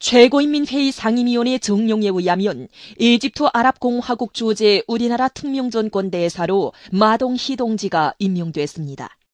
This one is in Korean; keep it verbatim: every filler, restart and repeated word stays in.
최고인민회의 상임위원회 정령에 의하면 이집트 아랍공화국 주재 우리나라 특명전권 대사로 마동 희동지가 임명됐습니다.